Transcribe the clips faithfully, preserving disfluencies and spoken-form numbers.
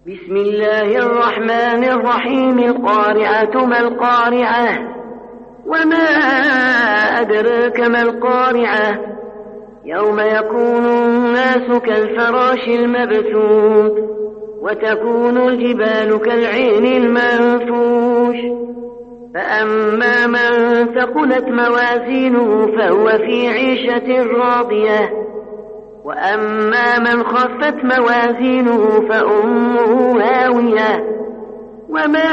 بسم الله الرحمن الرحيم. القارعة ما القارعة وما أدراك ما القارعة يوم يكون الناس كالفراش المبثوث وتكون الجبال كالعهن المنفوش فأما من ثقلت موازينه فهو في عيشة راضية وأما من خفت موازينه فأمه هاوية وما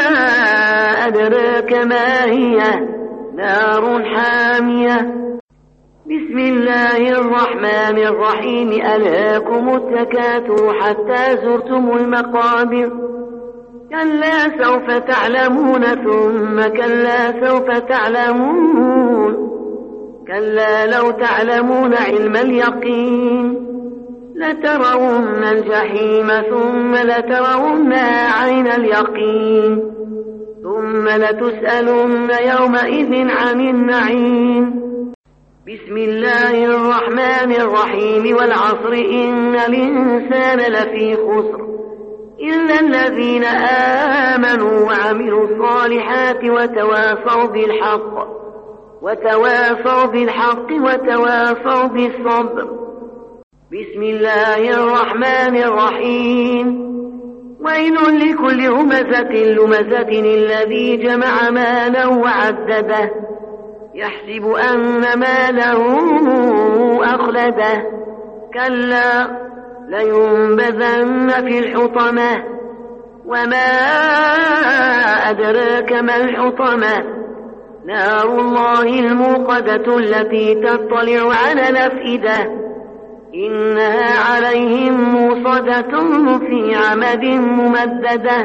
أدراك ما هي نار حامية. بسم الله الرحمن الرحيم. ألهاكم التكاثر حتى زرتم المقابر كلا سوف تعلمون ثم كلا سوف تعلمون كلا لو تعلمون علم اليقين لترون الجحيم ثم لترونها عين اليقين ثم لتسألن يومئذ عن النعيم. بسم الله الرحمن الرحيم. والعصر إن الإنسان لفي خسر إلا الذين آمنوا وعملوا الصالحات وتواصوا بالحق وتواصوا بالحق وتواصوا بالصبر. بسم الله الرحمن الرحيم. ويل لكل همزة لمزة الذي جمع مالا وعدده يحسب أن ماله أخلده كلا لينبذن في الحطمة وما أدراك ما الحطمة نار الله الموقدة التي تطلع على الأفئدة إنها عليهم موصدة في عمد ممددة.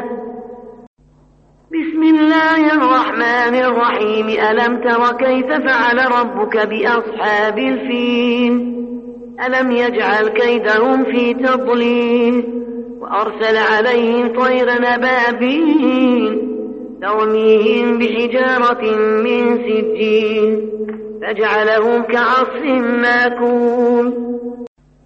بسم الله الرحمن الرحيم. ألم تر كيف فعل ربك بأصحاب الفيل ألم يجعل كيدهم في تضليل وأرسل عليهم طيرا أبابيل ترميهم بحجارة من سجيل فجعلهم كعصف ماكول